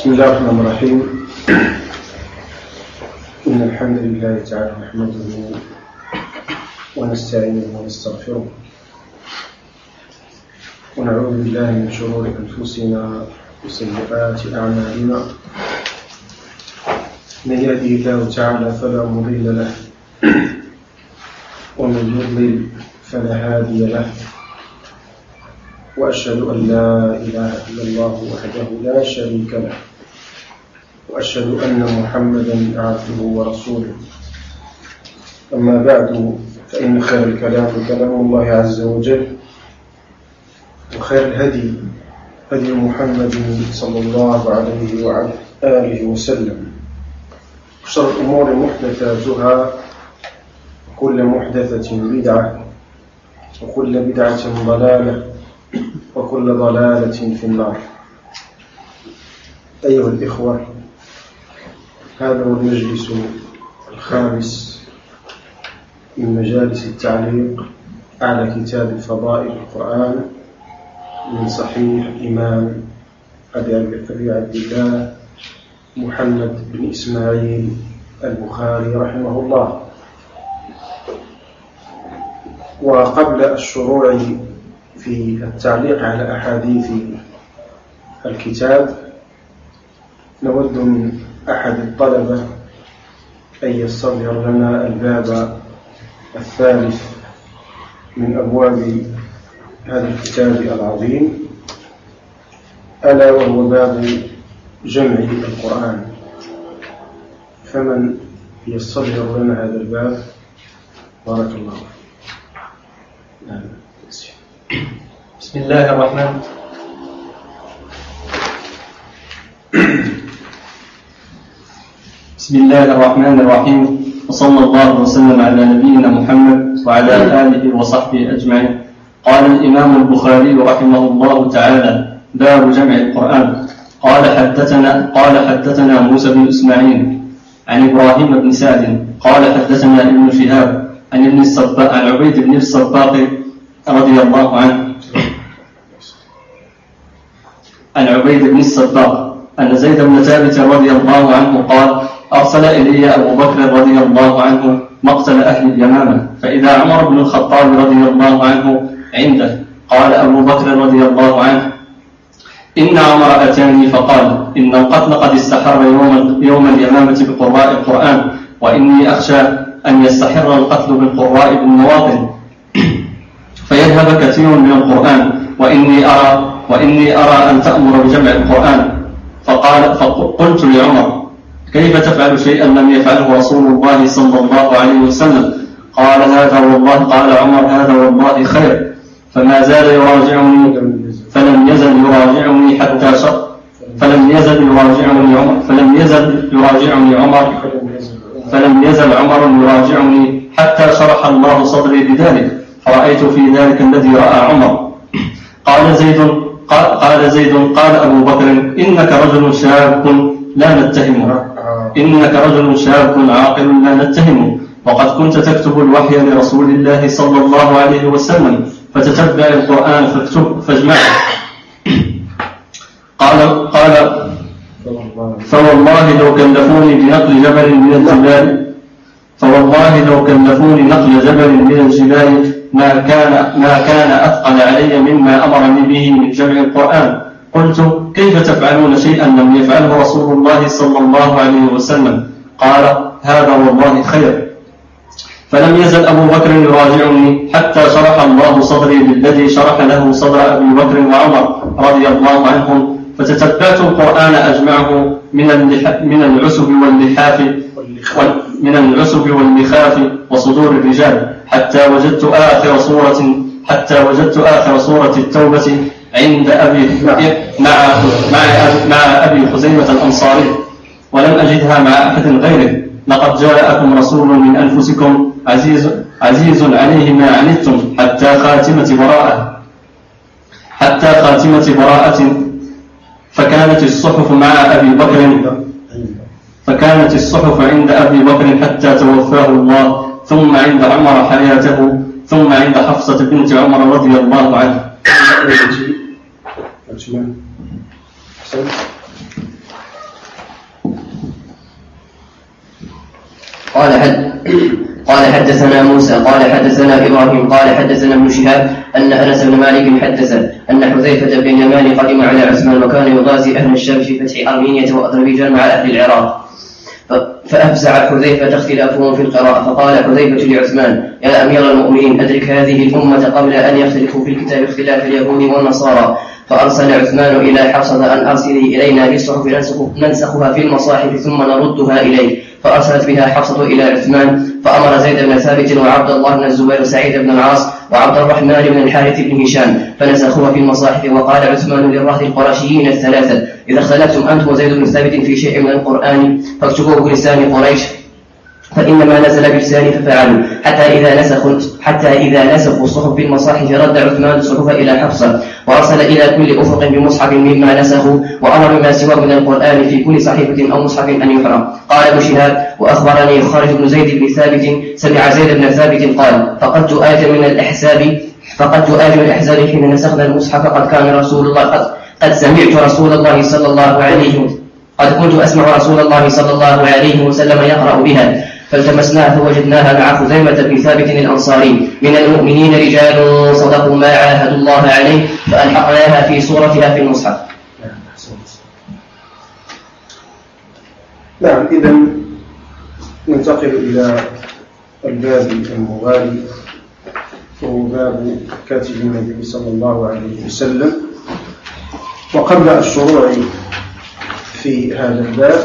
بسم الله الرحمن الرحيم. إن الحمد لله تعالى نحمده ونستعينه ونستغفره ونعوذ بالله من شرور أنفسنا وسيئات أعمالنا. من يهده الله تعالى فلا مضل له ومن يضلل فلا هادي له، وأشهد أن لا إله إلا الله وحده لا شريك له، وأشهد أن محمدا عبده ورسوله. أما بعد، فإن خير الكلام كلام الله عز وجل، وخير الهدي هدي محمد صلى الله عليه وعلى آله وسلم، وشر الأمور محدثاتها، وكل محدثة بدعة، وكل بدعة ضلالة، وكل ضلالة في النار. أيها الإخوة، هذا هو المجلس الخامس من مجالس التعليق على كتاب فضائل القرآن من صحيح الإمام أبي عبد الله محمد بن إسماعيل البخاري رحمه الله. وقبل الشروع في التعليق على أحاديث الكتاب، نود من أحد الطلبة أن يستظهر لنا الباب الثالث من أبواب هذا الكتاب العظيم، ألا وهو باب جمع القرآن. فمن يستظهر لنا هذا الباب؟ بارك الله فيك. بسم الله الرحمن بسم الله الرحمن الرحيم، وصلى الله وسلم على نبينا محمد وعلى آله وصحبه أجمعين. قال الإمام البخاري رحمه الله تعالى: باب جمع القرآن. قال حدثنا موسى بن إسماعيل عن إبراهيم بن سعد قال حدثنا ابن شهاب عن عبيد بن الصباق رضي الله عنه عن عبيد بن الصباق أن زيد بن ثابت رضي الله عنه قال: أرسل إلي أبو بكر رضي الله عنه مقتل أهل اليمامة، فإذا عمر بن الخطاب رضي الله عنه عنده. قال أبو بكر رضي الله عنه: إن عمر أتاني فقال: إن القتل قد استحر يوم اليمامة بقراء القرآن، وإني أخشى أن يستحر القتل بالقراء بالمواطن فيذهب كثير من القرآن، وإني أرى أن تأمر بجمع القرآن. فقلت لعمر: كيف تفعل شيئا لم يفعله رسول الله صلى الله عليه وسلم؟ قال عمر: هذا والله خير. فلم يزل عمر يراجعني حتى شرح الله صدري بذلك، فرأيت في ذلك الذي رأى عمر. قال زيد: قال أبو بكر: إنك رجل شاب عاقل لا نتهمه، وقد كنت تكتب الوحي لرسول الله صلى الله عليه وسلم، فتتبع القرآن فاجمعه. قال فوالله لو كلفوني نقل جبل من الجبال ما كان أثقل علي مما أمرني به من جمع القرآن. قلت: كيف تفعلون شيئا لم يفعله رسول الله صلى الله عليه وسلم؟ قال: هذا والله خير. فلم يزل أبو بكر يراجعني حتى شرح الله صدري بالذي شرح له صدر أبي بكر وعمر رضي الله عنهم، فتتبعت القرآن أجمعه من العسب واللخاف وصدور الرجال، حتى وجدت آخر سورة التوبة عند مع أبي خزيمة الأنصاري، ولم أجدها مع أحد غيره. لقد جاءكم رسول من أنفسكم عزيز عليه ما عنتم حتى خاتمة براءة. فكانت الصحف عند أبي بكر حتى توفاه الله، ثم عند عمر حياته، ثم عند حفصة بنت عمر رضي الله عنه. قال حدثنا موسى قال حدثنا إبراهيم قال حدثنا ابن شهاب أن أنس بن مالك حدث أن حذيفة بن اليمان قدم على عثمان وكان يغازي أهل الشام في فتح أرمينيا وأذربيجان مع أهل العراق، فأفزع حذيفة اختلافهم في القراءة، فقال حذيفة لعثمان: يا أمير المؤمنين، أدرك هذه الأمة قبل أن يختلفوا في الكتاب اختلاف اليهود والنصارى. فأرسل عثمان إلى حفصة أن أرسلي إلينا بالصحف ننسخها في المصاحف ثم نردها إليه، فأرسلت بها حفصة إلى عثمان، فأمر زيد بن ثابت وعبد الله بن الزبير وسعيد بن العاص وعبد الرحمن بن الحارث بن هشام فنسخوها في المصاحف. وقال عثمان للرهط القرشيين الثلاثة: إذا اختلفتم أنت وزيد بن ثابت في شيء من القرآن فاكتبوه بلسان قريش، فإنما نزل بلسان ففعلوا. حتى إذا نسخوا الصحف بالمصاحف رد عثمان الصحف إلى حفصة، وأرسل إلى كل أفق بمصحف مما نسخوا، وأمر بما سوى من القرآن في كل صحيفة أو مصحف أن يحرق. قال ابن شهاب: وأخبرني خالد بن زيد بن ثابت سمع زيد بن ثابت قال: فقدت آية من الأحزاب حين نسخنا المصحف قد كان رسول الله قد سمعت رسول الله صلى الله عليه وسلم قد كنت أسمع رسول الله صلى الله عليه وسلم يقرأ بها، فالتمسناها فوجدناها مع خزيمة بن ثابت الأنصاري: من المؤمنين رجال صدقوا ما عاهدوا الله عليه، فألحقناها في صورتها في المصحف. نعم، إذن ننتقل إلى الباب المغالي، وهو باب كاتب النبي صلى الله عليه وسلم. وقبل الشروع في هذا الباب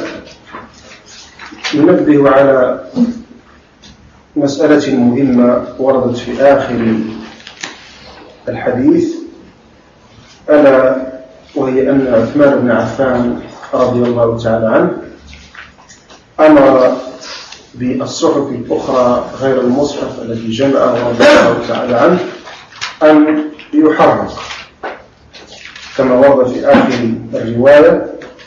ننبه على مسألة مهمة وردت في آخر الحديث، ألا وهي أن عثمان بن عفان رضي الله تعالى عنه أمر بالصحف الأخرى غير المصحف الذي جمعه رضي الله تعالى عنه أن يحرق، كما ورد في آخر الرواية.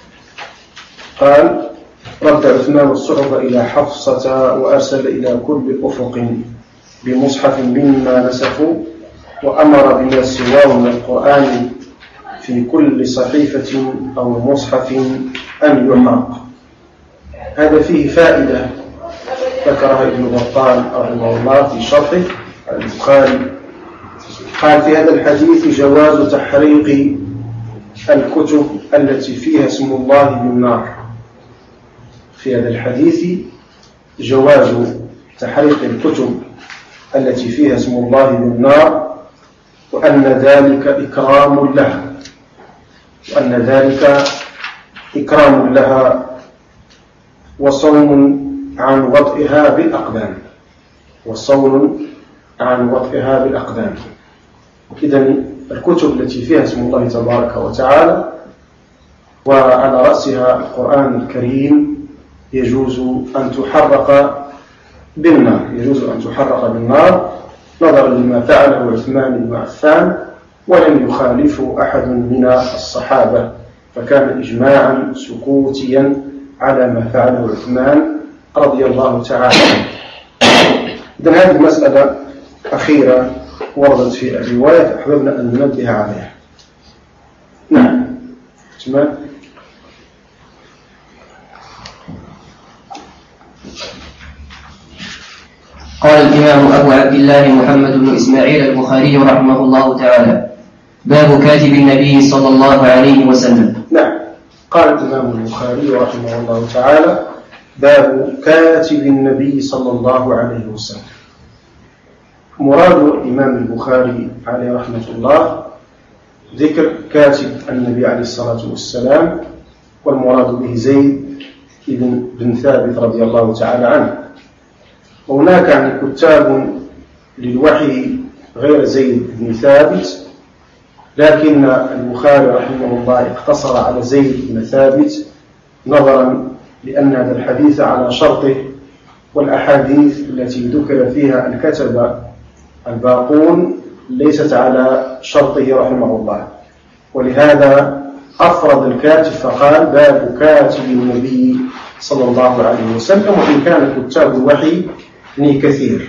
قال: رد عثمان الصحف إلى حفصة وأرسل إلى كل أفق بمصحف مما نسخوا، وأمر بما سواه من القرآن في كل صحيفة أو مصحف أن يحرق. هذا فيه فائدة ذكرها ابن بطال رحمه الله في شرحه البخاري. قال: في هذا الحديث جواز تحريق الكتب التي فيها اسم الله بالنار. في هذا الحديث جواز تحريق الكتب التي فيها اسم الله بالنار، وأن ذلك إكرام لها وصون عن وطئها بالأقدام. إذن الكتب التي فيها اسم الله تبارك وتعالى وعلى رأسها القرآن الكريم يجوز أن تحرق بالنار، نظرا لما فعله عثمان بن عفان، ولم يخالفه أحد من الصحابة، فكان إجماعا سكوتيا على ما فعله عثمان رضي الله تعالى عنه. إذن هذه مسألة أخيرة وردت في الرواية أحببنا أن ننبه عليها. نعم، تمام. قال الإمام أبو عبد الله محمد بن إسماعيل البخاري رحمه الله تعالى: باب كاتب النبي صلى الله عليه وسلم. نعم، قال الإمام البخاري رحمه الله تعالى: باب كاتب النبي صلى الله عليه وسلم. مراد الإمام البخاري عليه رحمة الله ذكر كاتب النبي عليه الصلاة والسلام، والمراد به زيد بن ثابت رضي الله تعالى عنه. وهناك يعني كتاب للوحي غير زيد بن ثابت، لكن البخاري رحمه الله اقتصر على زيد بن ثابت نظرا لأن هذا الحديث على شرطه، والأحاديث التي ذكر فيها الكتبة الباقون ليست على شرطه رحمه الله، ولهذا أفرد الكاتب فقال: باب كاتب النبي صلى الله عليه وسلم، وإن كان كتاب الوحي كثير.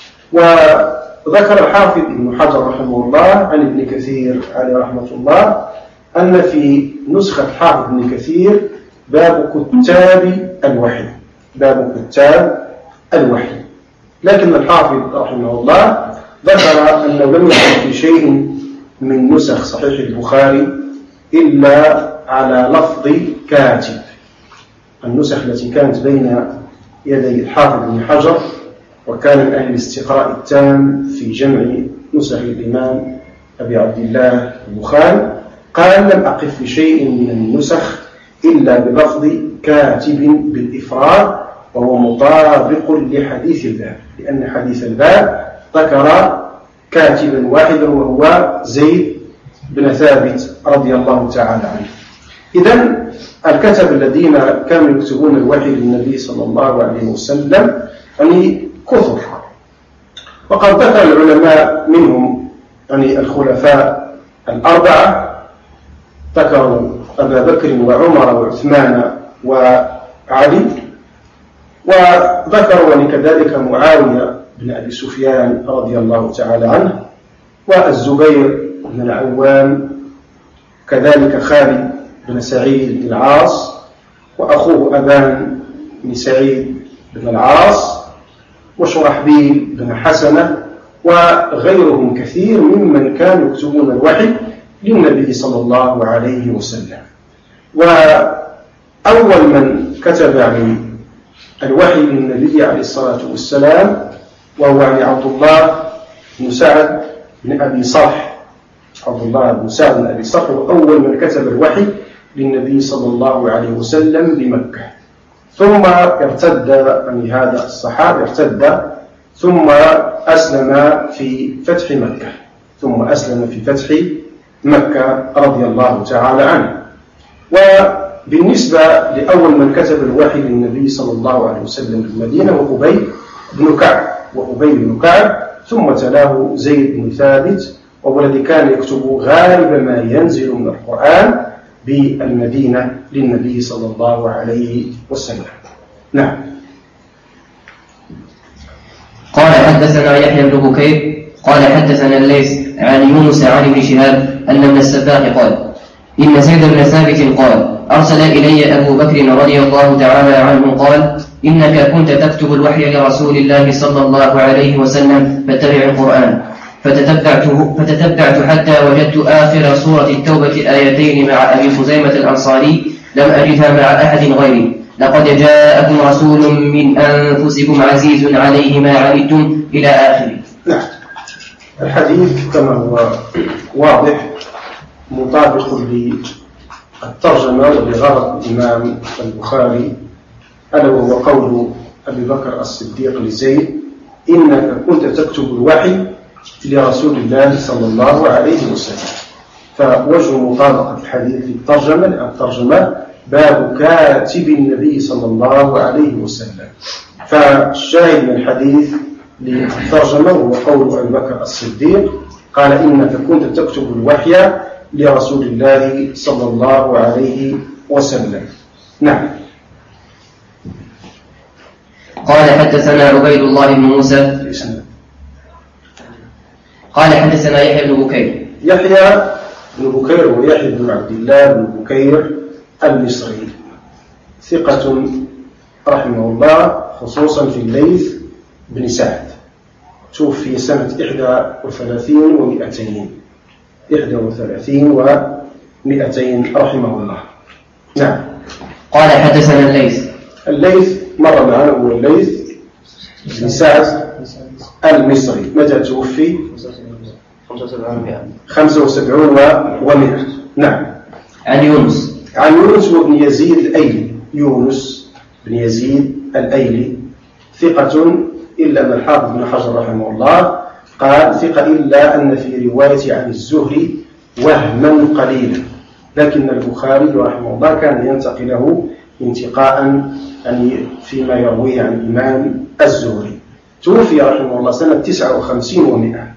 وذكر الحافظ ابن حجر رحمه الله عن ابن كثير عليه رحمة الله أن في نسخة حافظ ابن كثير باب كتاب الوحي. لكن الحافظ رحمه الله ذكر أنه لم يكن في شيء من نسخ صحيح البخاري إلا على لفظ كاتب. النسخ التي كانت بين يدي الحافظ بن حجر وكان من أهل الاستقراء التام في جمع نسخ الإمام أبي عبد الله البخاري، قال لم أقف في شيء من النسخ إلا بلفظ كاتب بالإفراد، وهو مطابق لحديث الباب، لأن حديث الباب ذكر كاتبا واحدا وهو زيد بن ثابت رضي الله تعالى عنه. إذن الكتب الذين كانوا يكتبون الوحي للنبي صلى الله عليه وسلم يعني كثر، وقد ذكر العلماء منهم يعني الخلفاء الأربعة، ذكروا أبا بكر وعمر وعثمان وعلي، وذكروا كذلك معاوية بن أبي سفيان رضي الله تعالى عنه، والزبير بن العوام، كذلك خالد بن سعيد بن العاص، وأخوه أبان بن سعيد بن العاص، وشرحبيل بن حسنة، وغيرهم كثير ممن كانوا يكتبون الوحي للنبي صلى الله عليه وسلم. وأول من كتب الوحي للنبي عليه الصلاة والسلام وهو عبد الله بن سعد بن أبي صالح. عبد الله بن سعد بن أبي صالح هو أول من كتب الوحي للنبي صلى الله عليه وسلم بمكة، ثم ارتد عن هذا الصحابي، ارتد ثم أسلم في فتح مكة رضي الله تعالى عنه. وبالنسبة لأول من كتب الوحي للنبي صلى الله عليه وسلم في المدينة هو أبي بن كعب، ثم تلاه زيد بن ثابت، وهو الذي كان يكتب غالب ما ينزل من القرآن بالمدينة للنبي صلى الله عليه وسلم. نعم. قال حدثنا يحيى بن بكير قال حدثنا الليث عن يونس عن ابن شهاب أن ابن السباح قال إن زيد بن ثابت قال أرسل إلي أبو بكر رضي الله تعالى عنه قال إنك كنت تكتب الوحي لرسول الله صلى الله عليه وسلم فاتبع القرآن، فتتبعت حتى وجدت آخر سورة التوبة آيتين مع أبي خزيمة الأنصاري لم أجدها مع أحد غيري، لقد جاءكم رسول من أنفسكم عزيز عليه ما عنتم إلى آخره. نعم. الحديث كما هو واضح مطابق للترجمة ولغرض الإمام البخاري، ألا وهو قول أبي بكر الصديق لزيد إنك كنت تكتب الوحي لرسول الله صلى الله عليه وسلم. فوجه مطابقة الحديث للترجمة، لأن الترجمة باب كاتب النبي صلى الله عليه وسلم، فالشاهد من الحديث للترجمة هو قول أبي بكر الصديق قال إنك كنت تكتب الوحي لرسول الله صلى الله عليه وسلم. نعم. قال حدثنا عبيد الله بن موسى قال حدثنا يحيى بن بكير. يحيى بن بكير ويحيى بن عبد الله بن بكير المصري ثقة رحمه الله، خصوصا في الليث بن سعد، توفي سنة 31 و200 رحمه الله. نعم. قال حدثنا الليث مر معنا، هو الليث بن سعد المصري. متى توفي؟ 75 و100. نعم. عن يونس وابن يزيد الأيلي. يونس بن يزيد الأيلي ثقة، إلا أن الحافظ بن حجر رحمه الله قال ثقة إلا أن في رواية عن الزهري وهما قليلا، لكن البخاري رحمه الله كان ينتقله انتقاء يعني فيما يرويه عن الإمام الزهري. توفي رحمه الله سنة 59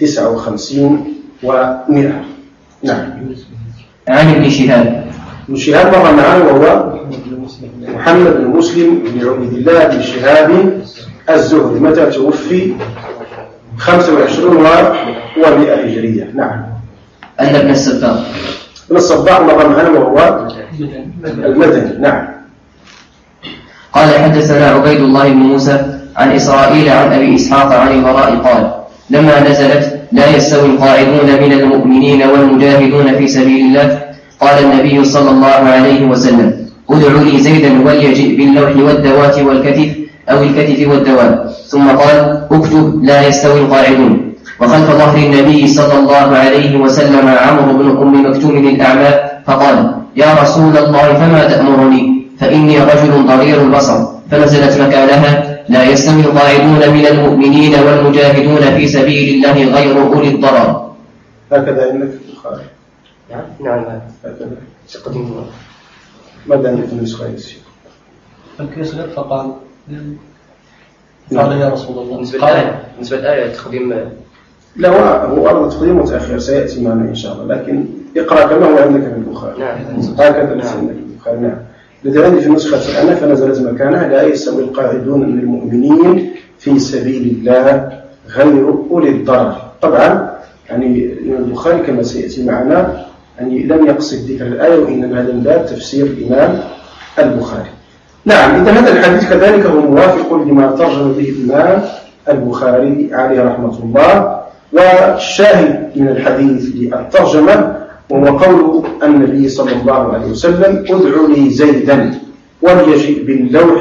و100. نعم. عن ابن شهاب مر معنا وهو محمد بن مسلم بن عبيد الله بن شهاب الزهري. متى توفي؟ 25 و100 هجرية. نعم. أن ابن الصباح مر معنا وهو المدني. نعم. قال حدثنا عبيد الله بن موسى عن إسرائيل عن أبي إسحاق عن البراء قال: لما نزلت لا يستوي القاعدون من المؤمنين والمجاهدون في سبيل الله، قال النبي صلى الله عليه وسلم: ادع لي زيدا وليجئ باللوح والدوات والكتف أو الكتف والدوات. ثم قال: اكتب لا يستوي القاعدون. وخلف ظهر النبي صلى الله عليه وسلم عمرو بن أم مكتوم الأعمى فقال: يا رسول الله فما تأمرني؟ فإني رجل ضرير البصر. فنزلت مكانها: لا يستوي القاعدون من المؤمنين والمجاهدون في سبيل الله غير أولي الضرر. هكذا عندك في البخاري؟ نعم هكذا. قديم. ماذا عندك في النسخة يا شيخ؟ الكسر فقال قال يا رسول الله. بالنسبة للآية تقديم لا، هو أرض تقديم متأخر سيأتي معنا إن شاء الله، لكن اقرأ كما هو عندك في البخاري. نعم. هكذا عندك في البخاري. نعم. الذي عندي في نسخة أنا فنزلت مكانها: لا يستوي القاعدون من المؤمنين في سبيل الله غير أولي الضرر. طبعا يعني البخاري كما سيأتي معنا يعني لم يقصد ذكر الآية، وإنما هذا من باب تفسير الإمام البخاري. نعم، إذا هذا الحديث كذلك هو موافق لما ترجم به الإمام البخاري عليه رحمة الله. والشاهد من الحديث للترجمة وهو قول النبي صلى الله عليه وسلم: ادع لي زيدا وليجئ باللوح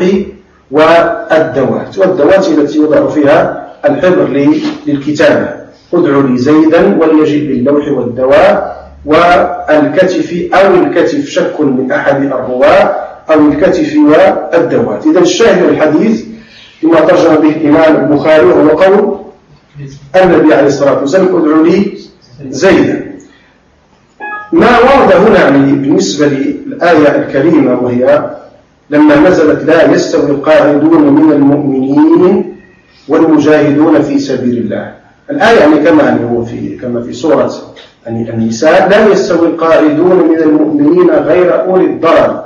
والدوات. والدوات التي يوضع فيها الحبر للكتابة. ادع لي زيدا وليجئ باللوح والدواء والكتف أو الكتف، شك من أحد الرواة، أو الكتف والدوات. إذا الشاهد الحديث لما ترجم به الإمام البخاري هو قول النبي عليه الصلاة والسلام: ادع لي زيدا. ما ورد هنا يعني بالنسبة للآية الكريمة وهي لما نزلت: لا يستوي القاعدون من المؤمنين والمجاهدون في سبيل الله. الآية يعني كما في سورة النساء: لا يستوي القاعدون من المؤمنين غير أولي الضرر،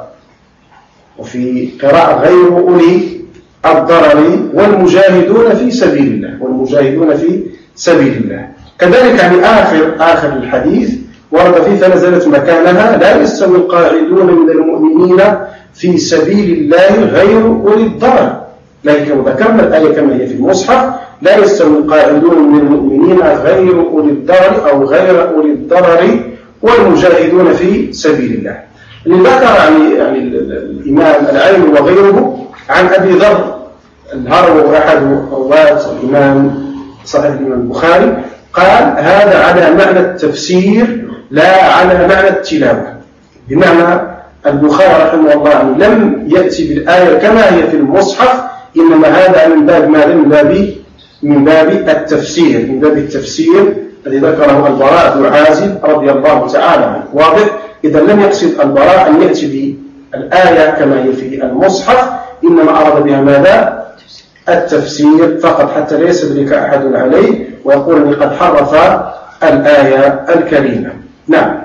وفي قراءة غير أولي الضرر والمجاهدون في سبيل الله، والمجاهدون في سبيل الله. كذلك يعني آخر الحديث ورد فيه: فنزلت مكانها: لا يستوي القاعدون من المؤمنين في سبيل الله غير أولي الضرر. لكن ذكرنا الآية كما هي في المصحف: لا يستوي القاعدون من المؤمنين غير أولي الضرر أو غير أولي الضرر والمجاهدون في سبيل الله. اللي ذكر يعني الإمام العين وغيره عن أبي ذر الهروي أحد رواة الإمام صحيح الإمام البخاري قال: هذا على معنى التفسير لا على معنى التلاوة. بمعنى البخاري رحمه الله لم يأتي بالآية كما هي في المصحف، إنما هذا من باب ماذا؟ من باب التفسير، من باب التفسير الذي ذكره البراء بن عازب رضي الله تعالى عنه. واضح؟ إذا لم يقصد البراء أن يأتي بالآية كما هي في المصحف، إنما أراد بها ماذا؟ التفسير فقط، حتى لا يستدرك أحد عليه ويقول أني قد حرف الآية الكريمة. نعم.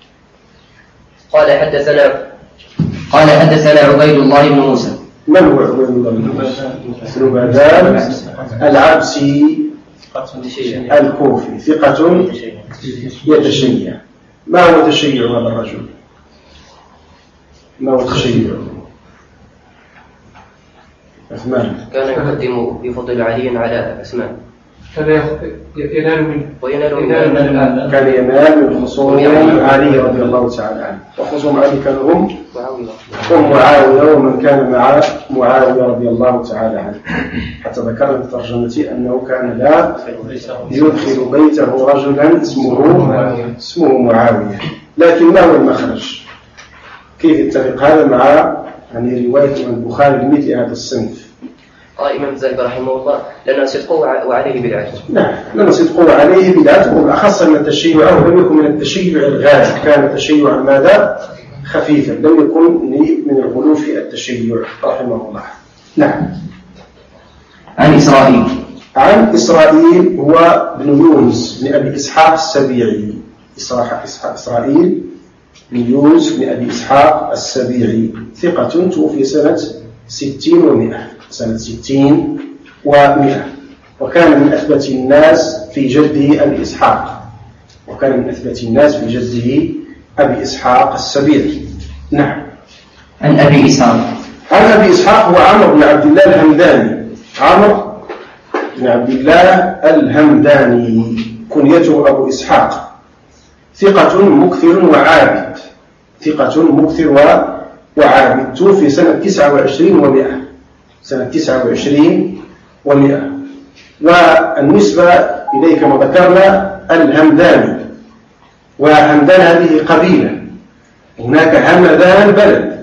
قال حدثنا عبيد الله بن موسى. من هو عبيد الله بن موسى؟ بن بدال العبسي الكوفي، ثقة يتشيع. ما هو تشيع هذا الرجل؟ ما هو تشيع؟ عثمان كان يقدم بفضل علي على عثمان، كان ينال منه كان ينال من خصوم علي رضي الله تعالى عنه. وخصوم علي كانوا هم معاوية ومن كان مع معاوية رضي الله تعالى عنه. حتى ذكرنا في ترجمتي أنه كان لا يدخل بيته رجلا اسمه معاوية. لكن ما هو المخرج؟ كيف يتفق هذا مع يعني رواية البخاري بمثل هذا الصنف؟ قال الإمام الزاهد رحمه الله: لنا صدقه وعليه بدعته. نعم، لنا صدقه وعليه بدعته، وبالأخص أن التشيع لم يكن من التشيع الغالب، كان تشيعا ماذا؟ خفيفا، لم يكن من الغلو في التشيع رحمه الله. نعم. عن إسرائيل هو بن يونس بن أبي إسحاق السبيعي. إسرائيل بن يونس بن أبي إسحاق السبيعي، ثقة، توفي سنة 60 و100، وكان من أثبت الناس في جده أبي إسحاق، أبي إسحاق السبيعي. نعم. عن أبي إسحاق هو عمرو بن عبد الله الهمداني، عمرو بن عبد الله الهمداني، كنيته أبو إسحاق، ثقة مكثر وعابد، ثقة مكثر وعابد، توفي سنة 29 و100، سنة 29 و100. والنسبة إليه كما ذكرنا الهمداني، وهمدان هذه قبيلة، هناك همدان بلد،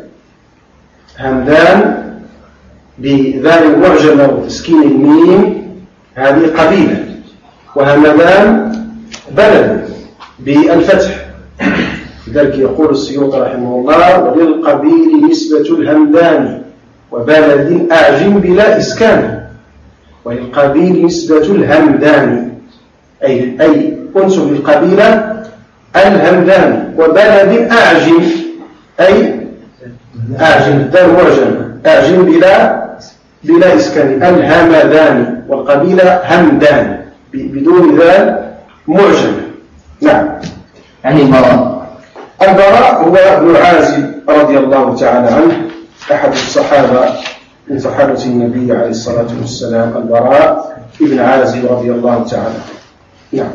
همدان بذال المعجمة وتسكين الميم هذه قبيلة، وهمدان بلد بالفتح. لذلك يقول السيوطي رحمه الله: وللقبيل نسبة الهمدان وبلد أعجم بلا إسكان. وللقبيل نسبة الهمدان أي أنسب للقبيلة الهمدان، وبلد أعجم أي أعجم الدار معجمة، أعجم بلا إسكان، الهمدان، والقبيلة همدان بدون ذال معجمة. نعم. عن البراء هو ابن عازب رضي الله تعالى عنه، أحد الصحابة من صحابة النبي عليه الصلاة والسلام، البراء ابن عازب رضي الله تعالى. نعم.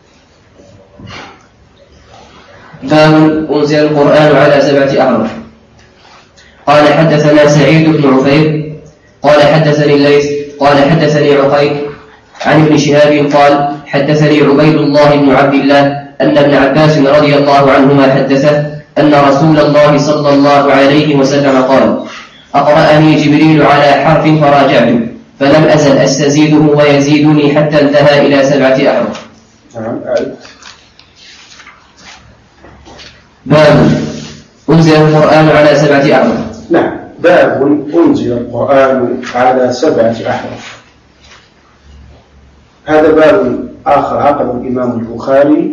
باب أنزل القرآن على 7 أحرف. قال حدثنا سعيد بن عفير قال حدثني الليث قال حدثني عقيل عن ابن شهاب قال حدثني عبيد الله بن عبد الله أن ابن عباس رضي الله عنهما حدثه أن رسول الله صلى الله عليه وسلم قال: أقرأني جبريل على حرف فراجعته فلم أزل أستزيده ويزيدني حتى انتهى إلى 7 أحرف. باب أنزل القرآن على 7 أحرف. نعم، باب أنزل القرآن على 7 أحرف. هذا باب آخر عقد الإمام البخاري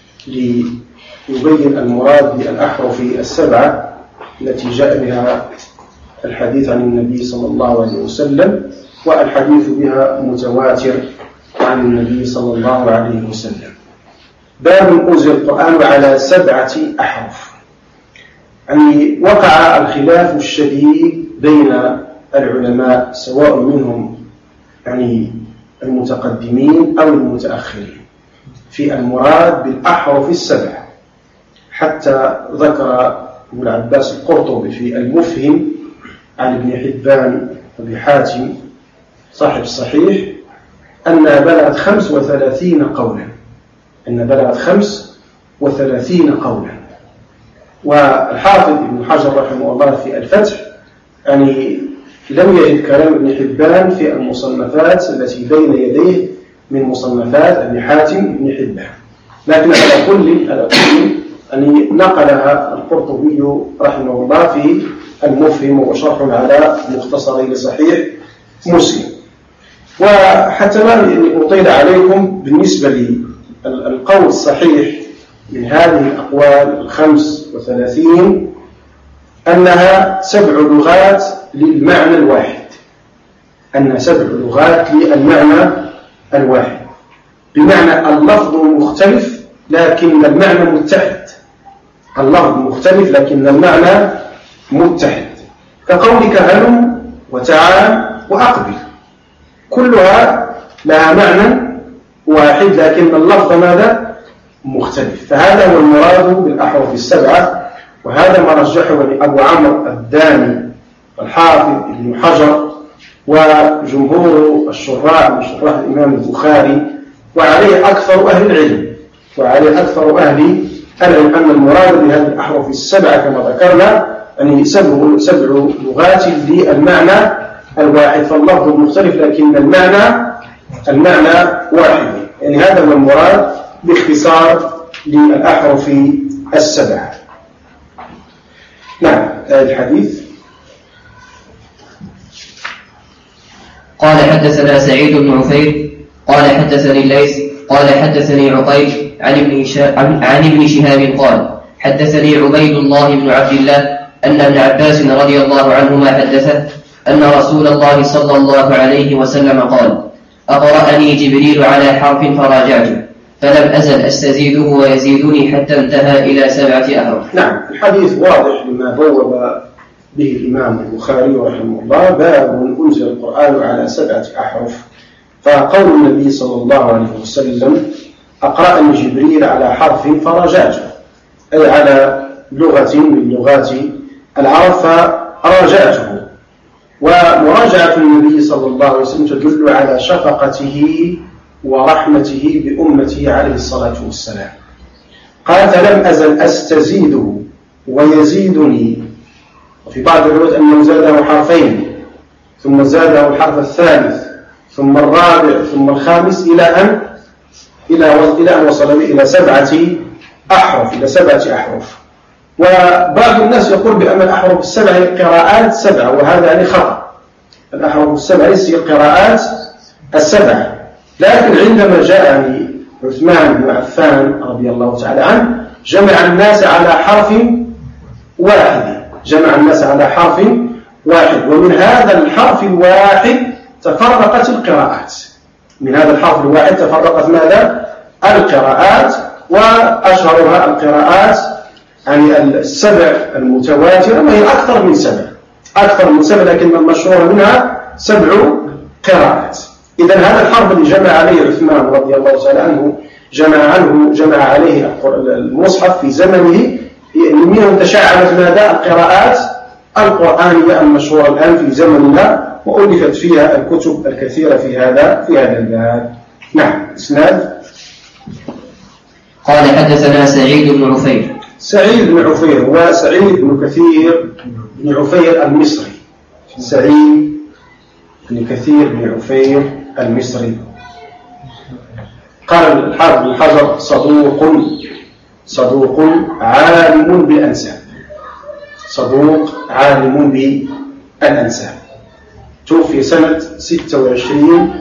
ليبين المراد بالأحرف 7 التي جاء بها الحديث عن النبي صلى الله عليه وسلم، والحديث بها متواتر عن النبي صلى الله عليه وسلم. باب أنزل القرآن على 7 أحرف. يعني وقع الخلاف الشديد بين العلماء سواء منهم يعني المتقدمين أو المتأخرين في المراد بالأحرف 7، حتى ذكر ابن العباس القرطبي في المفهم عن ابن حبان وابي حاتم صاحب الصحيح أنها بلغت 35 قولا، أن بلغت 35 قولا. والحافظ ابن حجر رحمه الله في الفتح يعني لم يجد كلام ابن حبان في المصنفات التي بين يديه من مصنفات ابن حاتم ابن حبان، لكن على كل أن نقلها القرطبي رحمه الله في المفهم وشرح على مختصر لصحيح مسلم. وحتى لا أطيل عليكم بالنسبة للقول الصحيح من هذه الأقوال 35 أنها 7 لغات للمعنى الواحد، أنها 7 لغات للمعنى الواحد، بمعنى اللفظ مختلف لكن المعنى متحد، اللفظ مختلف لكن المعنى متحد، كقولك هلم وتعال وأقبل، كلها لها معنى واحد لكن اللفظ ماذا؟ مختلف. فهذا هو المراد بالأحرف 7، وهذا ما رجحه أبو عمرو الداني والحافظ ابن حجر وجمهور الشراح من شراح الإمام البخاري، وعليه أكثر أهل العلم، أن المراد بهذه الأحرف 7 كما ذكرنا أن 7 لغات للمعنى الواحد، فاللفظ مختلف لكن المعنى واحد. يعني هذا هو المراد باختصار للأحرف 7. نعم. الحديث قال حدثنا سعيد بن عفير قال حدثني الليث قال حدثني عقيل عن ابن شهاب قال حدثني عبيد الله بن عبد الله أن ابن عباس رضي الله عنهما حدثه أن رسول الله صلى الله عليه وسلم قال: أقرأني جبريل على حرف فراجعته فلم أزل أستزيده ويزيدني حتى انتهى إلى 7 أحرف. نعم، الحديث واضح لما بوب به الإمام البخاري رحمه الله باب أنزل القرآن على 7 أحرف. فقول النبي صلى الله عليه وسلم أقرأني جبريل على حرف فرجعته، أي على لغة من لغات العرب فراجعته. ومراجعة النبي صلى الله عليه وسلم تدل على شفقته ورحمته بأمته عليه الصلاة والسلام. قال فلم أزل أستزيده ويزيدني، وفي بعض الروايات أنه زاده حرفين ثم زاده الحرف الثالث ثم الرابع ثم الخامس إلى أن وصل إلى 7 أحرف. وبعض الناس يقول بأن الأحرف السبع هي القراءات 7، وهذا يعني خطأ. الأحرف السبع ليست هي القراءات 7، لكن عندما جاء عثمان بن عفان رضي الله تعالى عنه جمع الناس على حرف واحد، ومن هذا الحرف الواحد تفرقت القراءات. ماذا؟ القراءات، وأشهرها القراءات يعني 7 المتواترة، وهي أكثر من 7 لكن المشهور منها 7 قراءات. إذن هذا الحرف اللي جمع عليه عثمان رضي الله تعالى عنه جمع عليه المصحف في زمنه، منه تشعبت ماذا؟ القراءات القرآنية المشهورة الآن في زمننا، وألفت فيها الكتب الكثيرة في هذا الباب. نعم. إسناد. قال حدثنا سعيد بن عفير. سعيد بن عفير هو سعيد بن كثير بن عفير المصري. سعيد بن كثير بن عفير المصري. قال الحافظ بن حجر صدوق عالم بالأنساب. توفي سنة 26.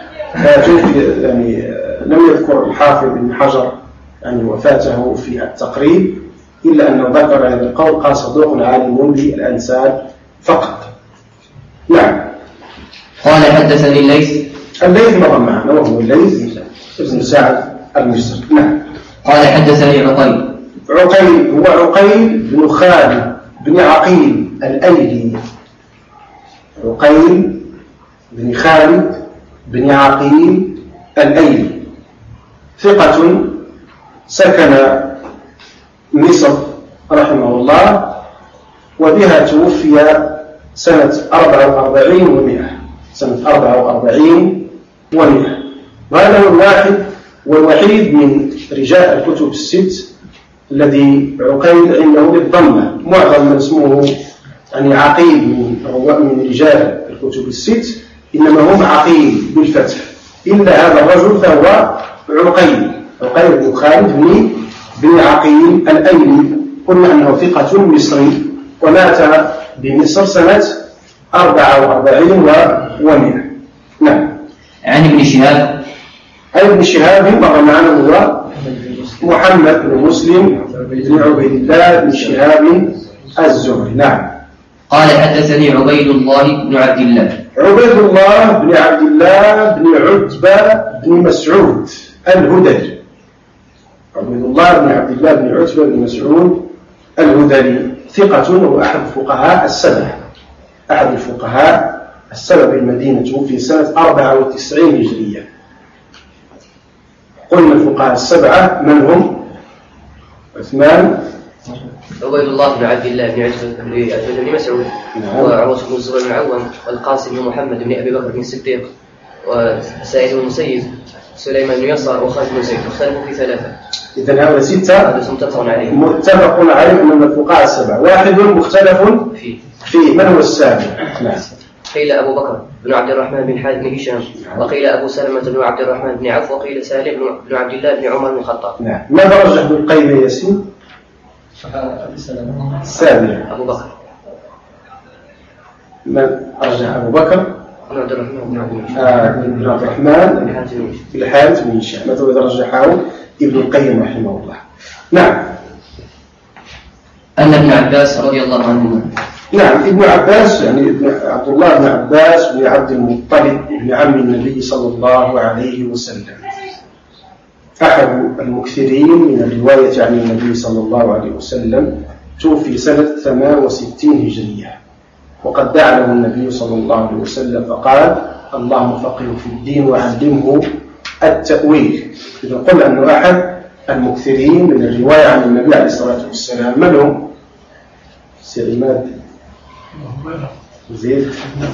يعني لم يذكر الحافظ بن حجر يعني وفاته في التقريب، إلا أنه ذكر هذا القول، قال صدوق عالم بالأنساب فقط. نعم. قال حدثني الليث مر معنا، وهو الليث ابن سعد المصري. نعم. قال حدثني عقيل هو عقيل بن خالد بن عقيل الأيلي. عقيل بن خالد بن عقيل الأيلي ثقة، سكن مصر رحمه الله، وبها توفي سنة 44 و100. وهذا هو الوحيد من رجال الكتب الست الذي عقيل عنده بالضمة. معظم من اسمه يعني عقيل من رجال الكتب الست إنما هم عقيل بالفتح، إلا هذا الرجل فهو عقيل بن خالد بن عقيل الأيلي. قلنا أنه ثقة مصري، ومات بمصر سنة 44 و100. نعم. عن ابن شهاب مر معنا هو محمد بن مسلم بن عبيد الله بن شهاب الزهري. نعم. قال حدثني عبيد الله بن عبد الله بن عتبة بن مسعود الهذلي. عبيد الله بن عبد الله بن عتبة بن مسعود الهذلي ثقة، وهو أحد الفقهاء السبع بالمدينة في سنة 94 هجرية. قلنا الفقهاء السبعة من هم؟ عثمان، عبيد الله بن عبد الله بن عتبة بن مسعود، وعروة بن الزبير بن العوام، والقاسم بن محمد بن أبي بكر بن الصديق، وسعيد بن المسيب، سليمان بن يسار، وخالد بن زيد. اختلفوا في 3. إذن هؤلاء 6 متفق عليهم من الفقهاء السبعة. واحد مختلف فيه. من هو السابع؟ قيل أبو بكر بن عبد الرحمن بن حارث بن هشام، وقيل أبو سلمة بن عبد الرحمن بن عوف، وقيل سالم بن عبد الله بن عمر بن الخطاب. نعم. ماذا رجح ابن القيم يا ياسين؟ السابع أبو بكر. من رجح أبو بكر؟ بن عبد الرحمن بن عبد الرحمن بن الحارث بن هشام. ماذا رجحه ابن القيم رحمه الله؟ نعم. أن ابن عباس رضي الله عنهما. نعم. ابن عباس يعني عبد الله بن عباس بن عبد المطلب بن عم النبي صلى الله عليه وسلم، أحد المكثرين من الرواية عن النبي صلى الله عليه وسلم. توفي سنة 68 هجرية. وقد دعا له النبي صلى الله عليه وسلم فقال اللهم فقهه في الدين وعلمه التأويل. إذا قلنا أنه أحد المكثرين من الرواية عن النبي عليه الصلاة والسلام. من هم؟ سعيمات زيد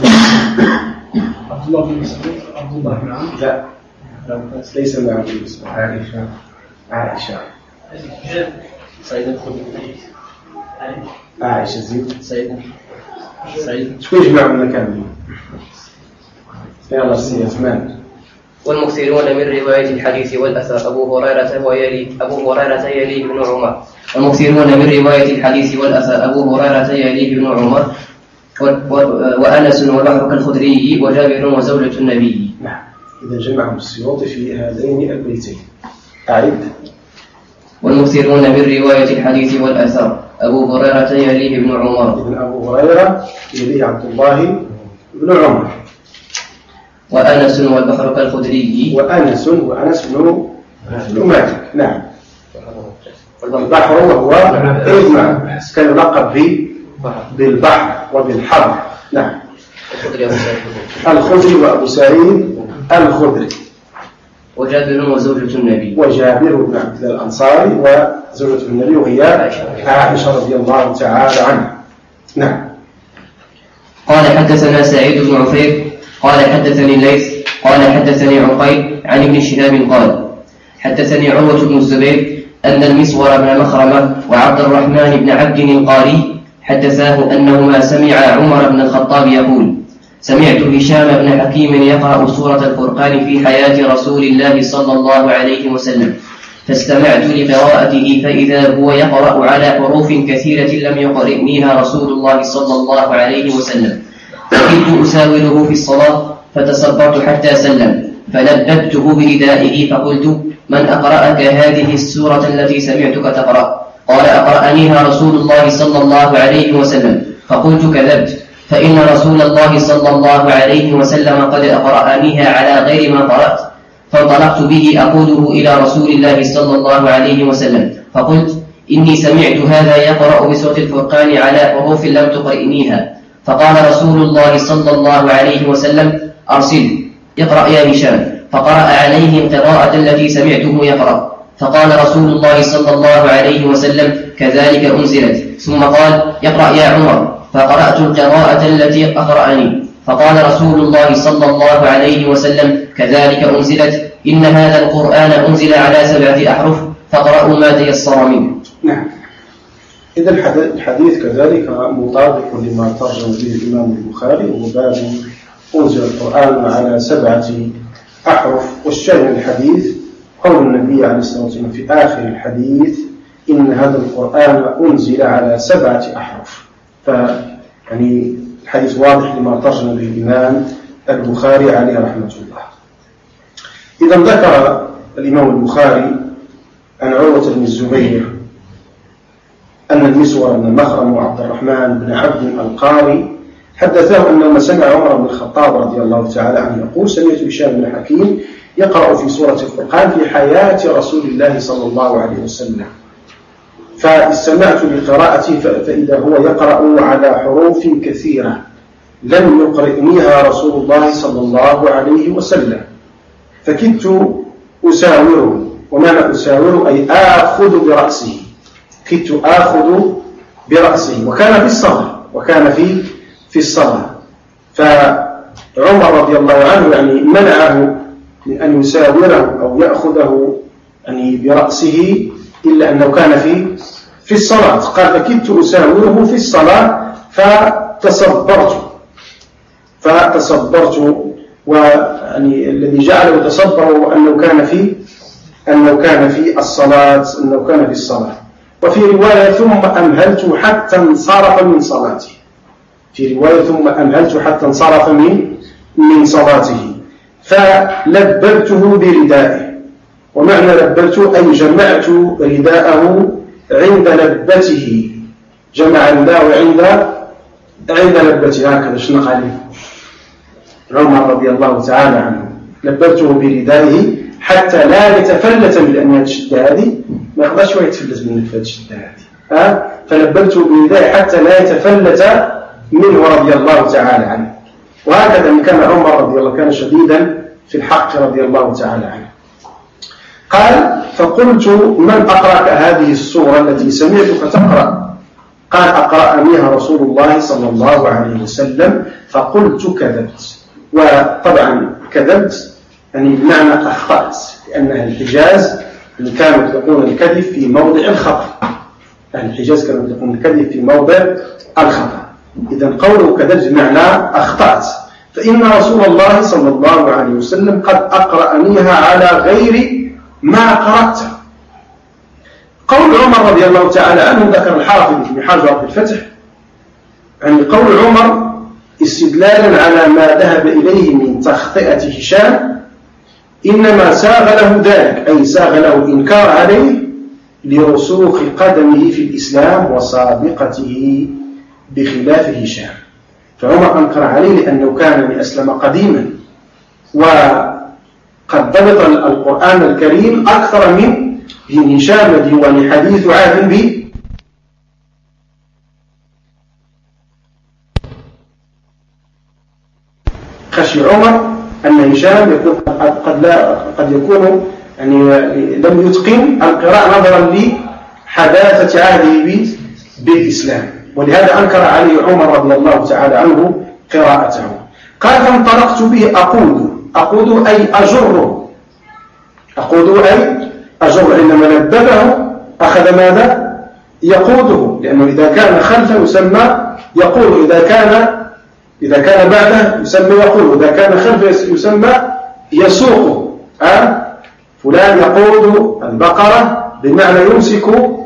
عبد الله بن مسعود عبد الله بن عمرو لا ليس من عبد الله. عائشة سيد الخدري عائشة زيد سيد شو يجمع من كامل يلا سي عثمان. والمكثرون من رواية الحديث والأثر أبو هريرة يليه بن عمر. والمكثرون من رواية الحديث والأثر أبو هريرة يليه بن عمر وأنس وبحر كالخدري وجابر وزوجة النبي. نعم. إذا جمعهم السيوطي في هذين البيتين. أعد. والمكثرون من رواية الحديث والأثر أبو هريرة يليه بن عمر. ابن أبو هريرة يليه عبد الله بن عمر. وأنس والبحر كالخدري. وأنس بن مالك. نعم. البحر وهو ابن كان يلقب بالبحر وبالحر. نعم. الخدري وأبو سعيد الخدري. وجابر وزوجة النبي. وجابر بن عبد الله الأنصاري وزوجة النبي وهي عائشة رضي الله تعالى عنها. نعم. قال حدثنا سعيد بن عفير قال حدثني الليث قال حدثني عقيل عن ابن شهاب قال حدثني عروة بن الزبير أن المسور بن مخرمة وعبد الرحمن بن عبد القاري حدثاه أنهما سمع عمر بن الخطاب يقول سمعت هشام بن حكيم يقرأ سورة الفرقان في حياة رسول الله صلى الله عليه وسلم فاستمعت لقراءته فإذا هو يقرأ على حروف كثيرة لم يقرئنيها رسول الله صلى الله عليه وسلم فكنت أساوره في الصلاة فتصبرت حتى سلم فلببته بردائه فقلت من أقرأك هذه السورة التي سمعتك تقرأ؟ قال أقرأنيها رسول الله صلى الله عليه وسلم. فقلت كذبت فإن رسول الله صلى الله عليه وسلم قد أقرأنيها على غير ما قرأت. فانطلقت به أقوله إلى رسول الله صلى الله عليه وسلم فقلت إني سمعت هذا يقرأ بسورة الفرقان على حروف لم تقرئنيها. فقال رسول الله صلى الله عليه وسلم أرسل اقرأ يا هشام. فقرأ عليه القراءة التي سمعته يقرأ. فقال رسول الله صلى الله عليه وسلم كذلك أنزلت. ثم قال اقرأ يا عمر. فقرأت القراءة التي أقرأني. فقال رسول الله صلى الله عليه وسلم كذلك أنزلت إن هذا القرآن أنزل على 7 أحرف فاقرأوا ما تيسر منه. نعم. إذا الحديث كذلك مطابق لما ترجم به الإمام البخاري وهو باب أنزل القرآن على 7 أحرف. والشاهد الحديث قول النبي عليه الصلاة والسلام في آخر الحديث إن هذا القرآن أنزل على 7 أحرف. فيعني الحديث واضح لما ترجم به الإمام البخاري عليه رحمة الله. إذا ذكر الإمام البخاري عن عروة بن الزبير أن المسور بن مخرم وعبد الرحمن بن عبد القاري حدثاه أنه سمع عمر بن الخطاب رضي الله تعالى عنه يقول سمعت هشام بن حكيم يقرأ في سورة الفرقان في حياة رسول الله صلى الله عليه وسلم فاستمعت لقراءته فإذا هو يقرأ على حروف كثيرة لم يقرئنيها رسول الله صلى الله عليه وسلم فكدت أساوره. ومعنى أساوره أي آخذ برأسه. كدت آخذ برأسه وكان في الصلاة في الصلاة. فعمر رضي الله عنه يعني منعه من أن يساوره أو يأخذه يعني برأسه إلا أنه كان في الصلاة. قال فكدت أساوره في الصلاة فتصبرت ويعني الذي جعله يتصبر أنه كان في الصلاة وفي رواية ثم أمهلت حتى انصرف من صلاته. في رواية ثم أمهلت حتى انصرف من صلاته فلببته بردائه. ومعنى لببته أي جمعت رداءه عند لبته. جمع رداءه عند لبته. هكذا شنق عليه عمر رضي الله تعالى عنه. لببته بردائه حتى لا يتفلت من لأن الشدة هذه ما يقدرش يتفلت من الشدة هذه. فلببته بردائه حتى لا يتفلت منه رضي الله تعالى عنه. وهكذا كان عمر رضي الله كان شديدا في الحق رضي الله تعالى عنه. قال فقلت من أقرأك هذه السورة التي سمعتك تقرأ؟ قال أقرأنيها رسول الله صلى الله عليه وسلم. فقلت كذبت. وطبعا كذبت يعني بمعنى أخطأت، لأنها الحجاز كانوا يقولون الكذب في موضع الخطأ. الحجاز كانوا يقولون الكذب في موضع الخطأ. إذن قوله كذبت بمعنى أخطأت، فإن رسول الله صلى الله عليه وسلم قد أقرأنيها على غير ما قرأته. قول عمر رضي الله تعالى عنه ذكر الحافظ ابن حجر في الفتح، يعني قول عمر استدلالا على ما ذهب إليه من تخطئة هشام إنما ساغ له ذلك، أي ساغ له إنكار عليه لرسوخ قدمه في الإسلام وسابقته بخلاف هشام. فعمر أنكر عليه لأنه كان أسلم قديما وقد ضبط القرآن الكريم أكثر من هشام الذي هو حديث عهد به. خشي عمر أن هشام قد يكون يعني لم يتقن القراءة نظرا لحداثة عهده بالإسلام، ولهذا أنكر عليه عمر رضي الله تعالى عنه قراءته. قال فانطلقت به أقود أي أجره، أقود أي أجره، إنما لببه أخذ ماذا؟ يقوده، لأنه إذا كان خلفه يسمى يقود، إذا كان بعده يسمى يقود، إذا كان خلفه يسمى يسوق. فلان يقود البقرة بمعنى يمسك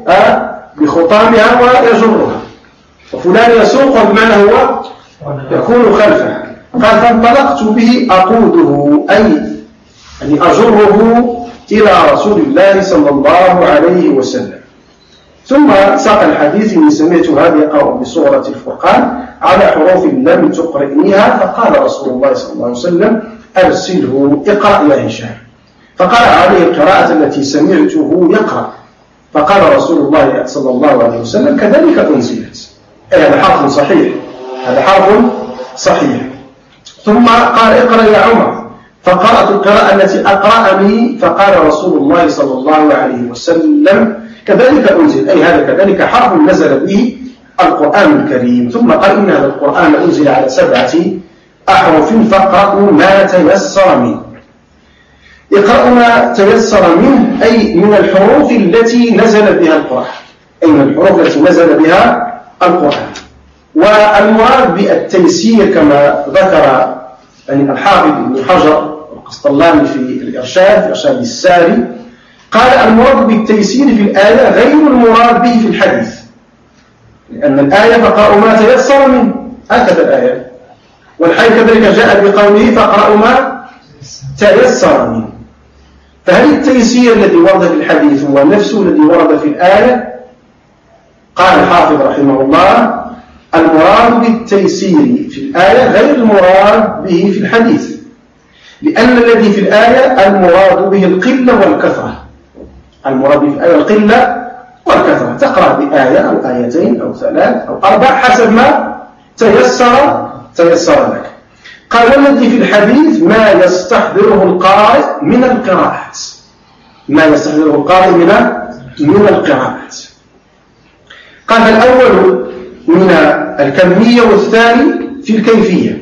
بخطامها ويجرها، وفلان يسوق بمعنى هو يكون خلفه. قال فانطلقت به أقوده أي يعني أجره إلى رسول الله صلى الله عليه وسلم. ثم ساق الحديث من سمعت هذه يقرأ بسورة الفرقان على حروف لم تقرئنيها، فقال رسول الله صلى الله عليه وسلم أرسله اقرأ يا هشام، فقال عليه القراءة التي سمعته يقرأ، فقال رسول الله صلى الله عليه وسلم كذلك أنزلت. هذا حرف صحيح، هذا حرف صحيح. ثم قال اقرأ يا عمر، فقرأت القراءة التي أقرأني، فقال رسول الله صلى الله عليه وسلم كذلك أنزل، أي هذا كذلك حرف نزل به القرآن الكريم. ثم قال إن هذا القرآن أنزل على 7 أحرف فاقرأوا ما تيسر منه. اقرأوا ما تيسر منه أي من الحروف التي نزل بها القرآن، أي من الحروف التي نزل بها القرآن. والمراد بالتيسير كما ذكر يعني الحافظ ابن حجر القسطلاني في الإرشاد، في إرشاد الساري، قال المراد بالتيسير في الآية غير المراد به في الحديث، لأن الآية فقرأوا ما تيسر منه هكذا الآية، والحديث كذلك جاء بقوله فقرأوا ما تيسر منه. فهل التيسير الذي ورد في الحديث هو نفسه الذي ورد في الآية؟ قال الحافظ رحمه الله المراد بالتيسير في الآية غير المراد به في الحديث، لأن الذي في الآية المراد به القلة والكثرة، المراد به في الآية القلة والكثرة، تقرأ بآية أو آيتين أو 3 أو 4 حسب ما تيسر لك. قال والذي في الحديث ما يستحضره القارئ من القراءات، ما يستحضره القارئ من القراءات. قال الأول من الكمية والثاني في الكيفية.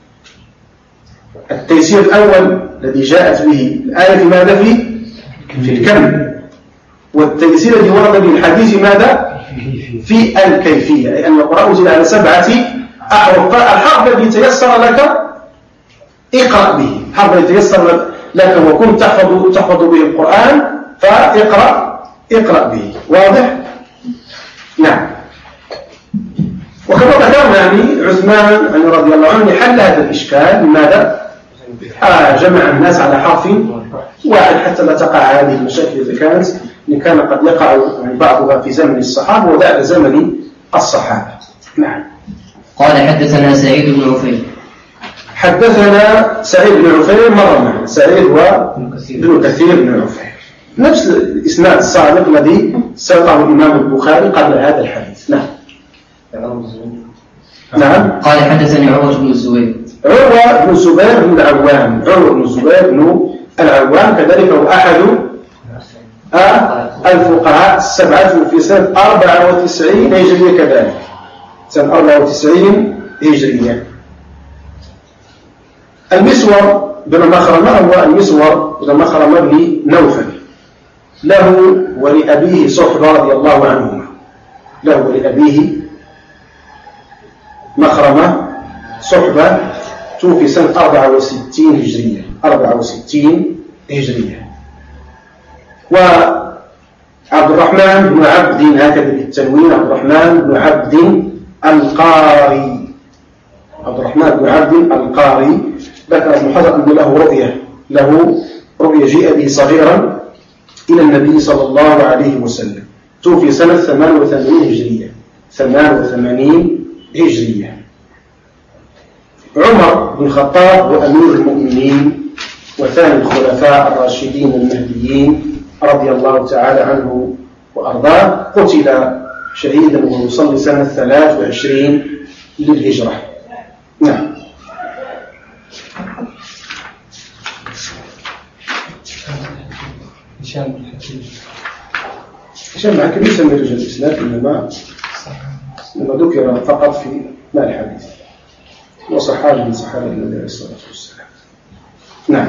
التيسير الأول الذي جاءت به الآية في ماذا؟ في الكم، والتيسير الذي ورد به الحديث ماذا؟ في الكيفية، أي أن القرآن أنزل على 7 أحرف، فالحرف الذي تيسر لك اقرأ به، الحرف الذي تيسر لك وكنت تحفظ به القرآن فاقرأ به. واضح؟ نعم. وكما ذكرنا يعني عثمان رضي الله عنه حل هذا الإشكال. ماذا؟ جمع الناس على حرف واحد حتى لا تقع هذه المشاكل إذا كانت كان قد يقع يعني بعضها في زمن الصحابة وبعد زمن الصحابة. نعم. قال حدثنا سعيد بن عفير. حدثنا سعيد بن عفير مر معنا، سعيد وابن كثير بن عفير، نفس الإسناد السابق الذي ساقه الإمام البخاري قبل هذا الحديث. نعم. نعم. قال حدثني عروة بن الزبير. عروة بن الزبير بن العوام، عروة بن الزبير بن العوام كذلك هو أحد الفقهاء السبعة في سنة 94 هجرية كذلك، سنة 94 هجرية. المسور بن مخرمة هو المسور بن مخرمة بن نوفل، له ولأبيه صحبة رضي الله عنهما، له ولأبيه مخرمة صحبة، توفي سنة 64 هجرية، 64 هجرية. وعبد الرحمن بن عبد، هكذا بالتنوين، عبد الرحمن بن عبد القاري، عبد الرحمن بن عبد القاري، ذكر ابن حجر أن له رؤية جيء به صغيرا إلى النبي صلى الله عليه وسلم، توفي سنة 88 هجرية، 88 هجرية. عمر بن الخطاب وأمير المؤمنين وثاني الخلفاء الراشدين المهديين رضي الله تعالى عنه وأرضاه، قتل شهيدا وهو يصلي سنة 23 للهجرة. نعم. هشام الحكيم يسمى رجال الإسلام، إنما ذكر فقط في مال الحديث، وصحابي من صحابة النبي عليه الصلاة والسلام. نعم.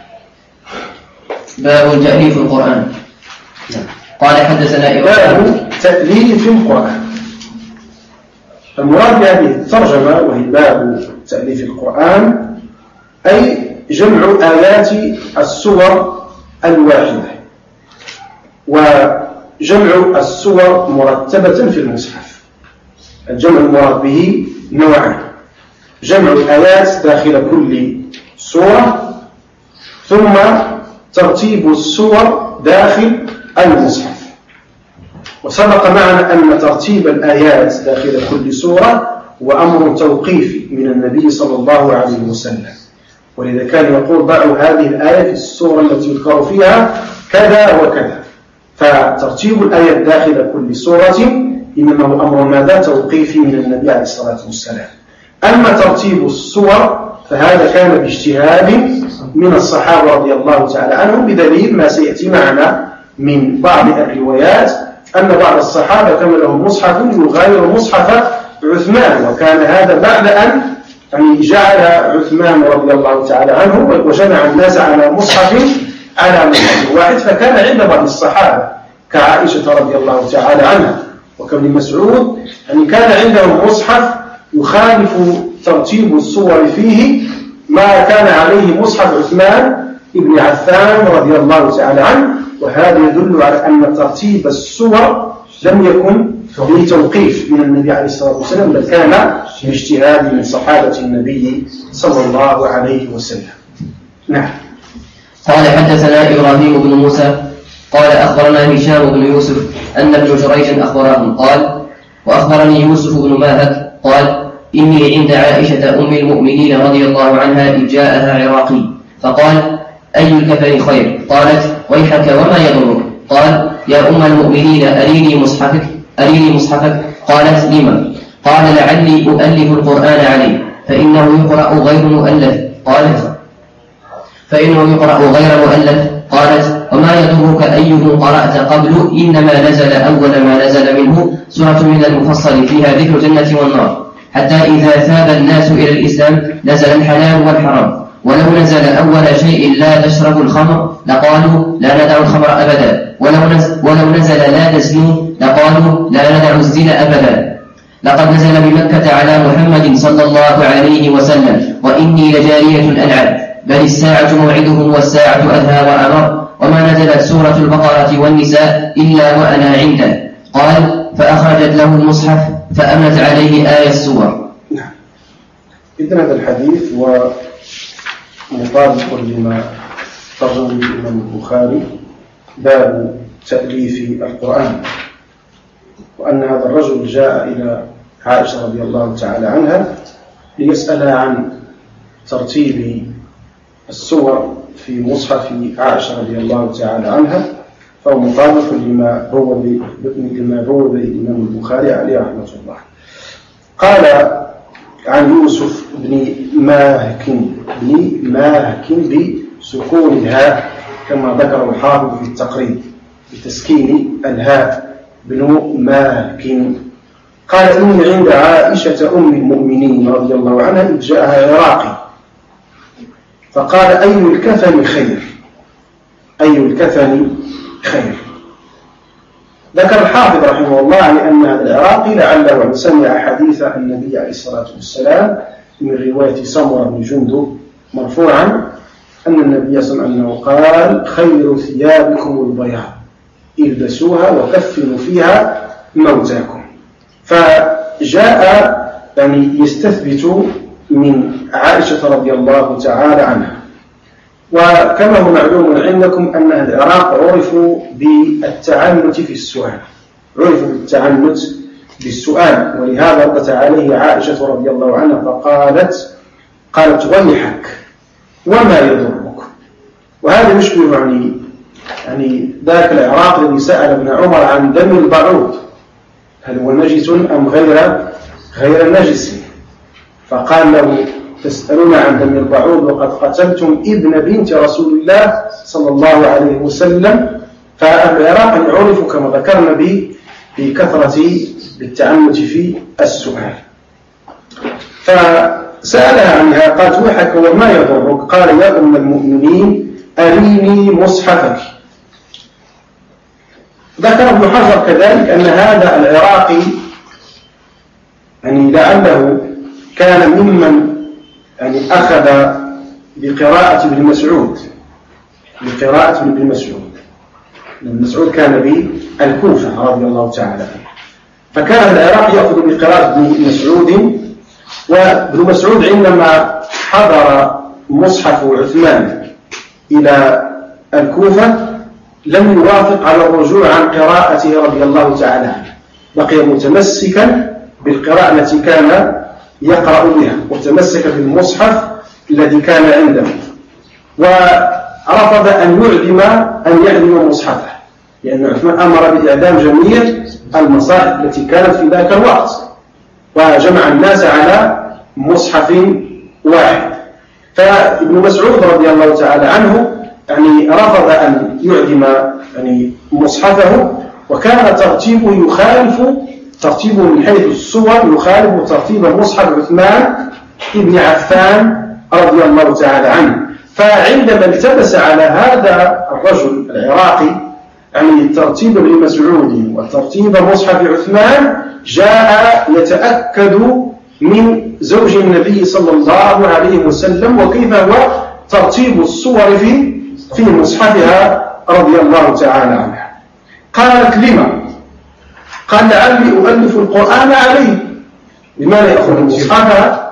باب تأليف القرآن. نعم. قال حدثنا باب تأليف القرآن. المراد بهذه الترجمة وهي باب تأليف القرآن أي جمع آيات السور الواحدة، وجمع السور مرتبة في المصحف. الجمع المراد به نوعان: جمع الآيات داخل كل سورة، ثم ترتيب السور داخل المصحف. وسبق معنا أن ترتيب الآيات داخل كل سورة وأمر توقيفي من النبي صلى الله عليه وسلم، ولذا كان يقول ضعوا هذه الآية في السورة التي يذكر فيها كذا وكذا. فترتيب الآيات داخل كل سورة إنما هو أمر ماذا؟ توقيفي من النبي عليه الصلاة والسلام. أما ترتيب السور فهذا كان باجتهاد من الصحابة رضي الله تعالى عنهم، بدليل ما سيأتي معنا من بعض الروايات أن بعض الصحابة كان لهم مصحف يغاير مصحف عثمان، وكان هذا بعد أن جعل عثمان رضي الله تعالى عنه وجمع الناس على مصحف واحد. فكان عند بعض الصحابة كعائشة رضي الله تعالى عنها وكابن مسعود كان عندهم مصحف يخالف ترتيب السور فيه ما كان عليه مصحف عثمان ابن عفان رضي الله تعالى عنه. وهذا يدل على أن ترتيب السور لم يكن بتوقيف من النبي عليه الصلاة والسلام، بل كان باجتهاد من صحابة النبي صلى الله عليه وسلم. نعم. قال حدثنا إبراهيم بن موسى قال أخبرنا هشام بن يوسف أن ابن جريج أخبرهم قال وأخبرني يوسف بن ماهك قال إني عند عائشة أم المؤمنين رضي الله عنها إذ جاءها عراقي فقال أي الكفن خير؟ قالت ويحك وما يضرك؟ قال يا أم المؤمنين أريني مصحفك. قالت لما؟ قال لعلي أؤلف القرآن عليه فإنه يقرأ غير مؤلف. قالت وما يضرك أيه قرأت قبل؟ إنما نزل أول ما نزل منه سورة من المفصل فيها ذكر الجنة والنار، حتى إذا ثاب الناس إلى الإسلام نزل الحلال والحرام، ولو نزل أول شيء لا تشربوا الخمر لقالوا لا ندع الخمر أبدا، ولو نزل لا تزنوا لقالوا لا ندع الزنا أبدا. لقد نزل بمكة على محمد صلى الله عليه وسلم وإني لجارية ألعب، بل الساعة موعدهم والساعة أدهى وأمر، وما نزلت سورة البقرة والنساء إلا وأنا عنده. قال فأخرجت له المصحف فأملت عليه آية السور. نعم. إذن هذا الحديث ومطابق لما ترجمه الإمام البخاري باب تأليف القرآن، وأن هذا الرجل جاء إلى عائشة رضي الله تعالى عنها ليسأل عن ترتيب السور في مصحف عائشة رضي الله تعالى عنها، فهو مطابق لما روى الإمام البخاري عليه رحمة الله. قال عن يوسف بن ماهك بسكون الهاء كما ذكر الحافظ في التقريب بتسكين الهاء بن ماهك. قال إني عند عائشة أم المؤمنين رضي الله عنها إذ جاءها عراقي فقال أي الكفن خير. ذكر الحافظ رحمه الله أن هذا العراقي لعله سمع حديث النبي عليه الصلاة والسلام من رواية سمرة بن جندب مرفوعا أن النبي صلى الله عليه وسلم قال خير ثيابكم البياض البسوها وكفنوا فيها موتاكم. فجاء يستثبت من عائشة رضي الله تعالى عنها. وكما هو معلوم عندكم أن العراق عرفوا بالتعنت في السؤال، ولهذا ردت عليه عائشة رضي الله عنها فقالت ويحك وما يضرك. وهذا يشبه يعني ذاك العراق الذي سأل ابن عمر عن دم البعوض هل هو نجس أم غير نجس، فقال له تسألون عن دم البعوض وقد قتلتم ابن بنت رسول الله صلى الله عليه وسلم. فالعراق عرفوا كما ذكرنا بكثرة بالتعنت في السؤال. فسألها عنها قالت ويحك وما يضرك. قال يا أم المؤمنين أريني مصحفك. ذكر ابن حجر كذلك أن هذا العراقي لعله كان ممن أخذ بقراءة ابن مسعود. ابن مسعود كان بالكوفة رضي الله تعالى عنه، فكان العراق يأخذ بقراءة ابن مسعود. وابن مسعود عندما حضر مصحف عثمان إلى الكوفة لم يوافق على الرجوع عن قراءته رضي الله تعالى عنه، بقي متمسكا بالقراءة التي كان يقرأ بها وتمسك بالمصحف الذي كان عنده، ورفض أن يعدم مصحفه، لأن عثمان أمر بإعدام جميع المصاحف التي كانت في ذاك الوقت وجمع الناس على مصحف واحد. فابن مسعود رضي الله تعالى عنه رفض أن يعدم مصحفه، وكان ترتيبه من حيث الصور يخالف ترتيب مصحف عثمان بن عفان رضي الله تعالى عنه. فعندما التبس على هذا الرجل العراقي ترتيب ابن مسعود وترتيب مصحف عثمان، جاء يتأكد من زوج النبي صلى الله عليه وسلم وكيف هو ترتيب الصور في مصحفها رضي الله تعالى عنها. قالت لما؟ قال لعلي أؤلف القرآن عليه. لماذا يأخذ مصحفها؟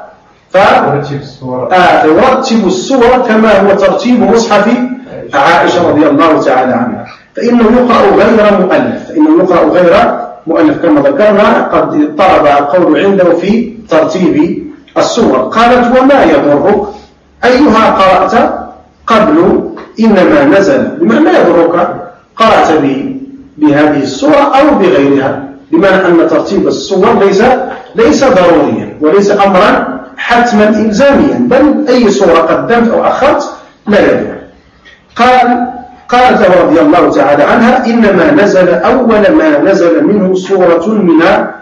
فيرتب الصور كما هو ترتيب مصحف عائشة رضي الله تعالى عنها، فإنه يقرأ غير مؤلف كما ذكرنا، قد اضطرب القول عنده في ترتيب الصور. قالت وما يضرك أيها قرأت قبل إنما نزل، بمعنى يضرك قرأت بهذه الصورة أو بغيرها، بمعنى أن ترتيب الصور ليس ضروريا وليس أمرا حتما إلزاميا، بل أي صورة قدمت أو أخرت لا يضر. قالت له رضي الله تعالى عنها إنما نزل أول ما نزل منه سورة من